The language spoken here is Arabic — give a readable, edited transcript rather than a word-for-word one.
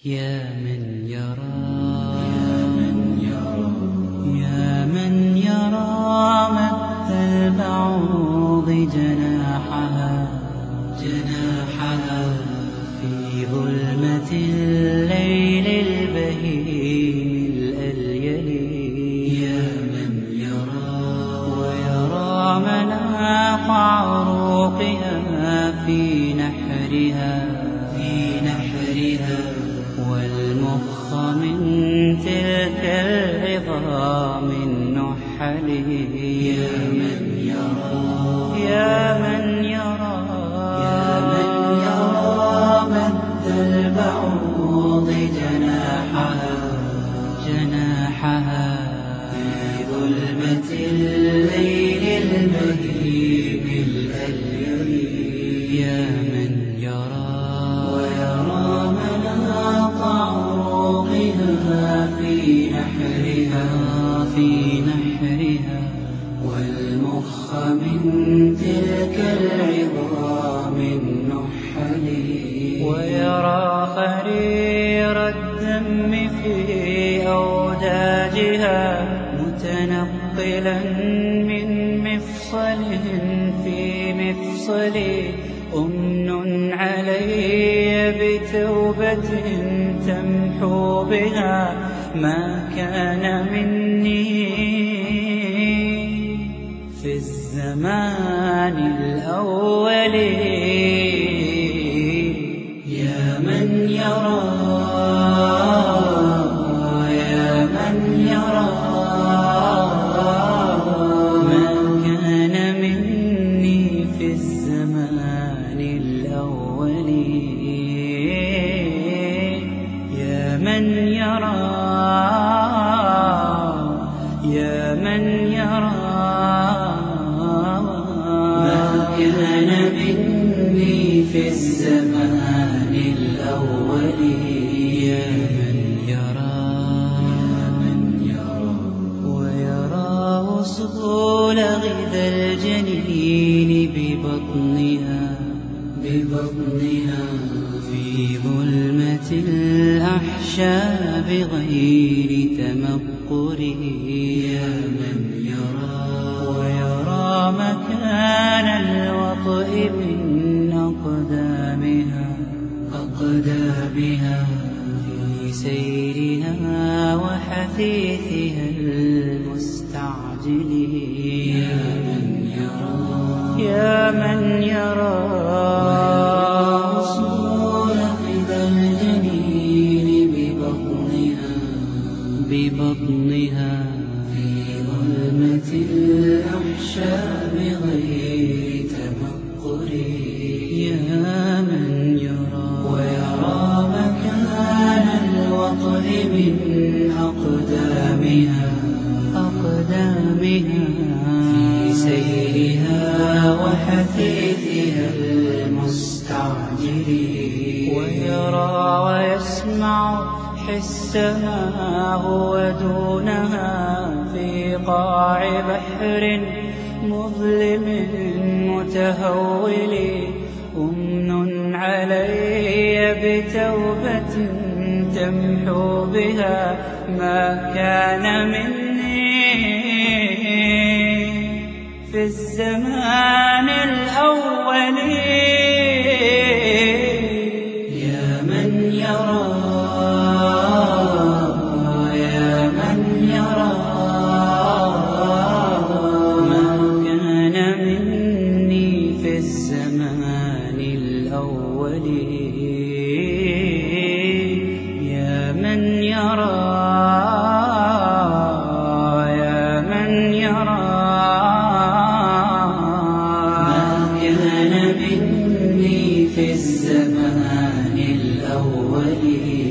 يا من يرى يا من يرى مد البعوض جناحها في ظلمة الليل البهيم الأليل. يا من يرى ويرى مناق عروقها في نحرها والمخ من تلك العظام النحل. يا من يرى يا من يرى مد البعوض جناحها في ظلمة الليل البهيم الأليل. يا من يرى ويرى مناط عروقها في نحرها والمخ من تلك العظام النحل. ويرى خرير الدم في أوداجها متنقلا من مفصل في مفصل. أمن علي بتوبة تمحو بها ما كان مني في الزمان الأول. يا من يرى ما كان مني في الزمان الأول. يا من يرى ما كان مني في الزمان الأول. يا من يرى ويرى وصول غذا الجنين ببطنها في ظلمة الأحشاء بغير تمقر. يا من يرى ويرى مكان الوطئ من أقدامها في سيرها وحثيثها المستعجل. يا من يرى وصول غذا الجنين ببطنها في ظلمة الأحشاء بغير تمقر. يا من يرى ويرى مكان الوطئ من أقدامها في سيرها وحثيثها المستعجل. ويرى ويسمع حسها هو دونها في قاع بحر مظلم متهول. أمن علي بتوبة تمحو بها ما كان مني في الزمان الأول. يا من يرى ما كان مني في الزمان الأول. يا من يرى ما كان مني في الزمان الأول.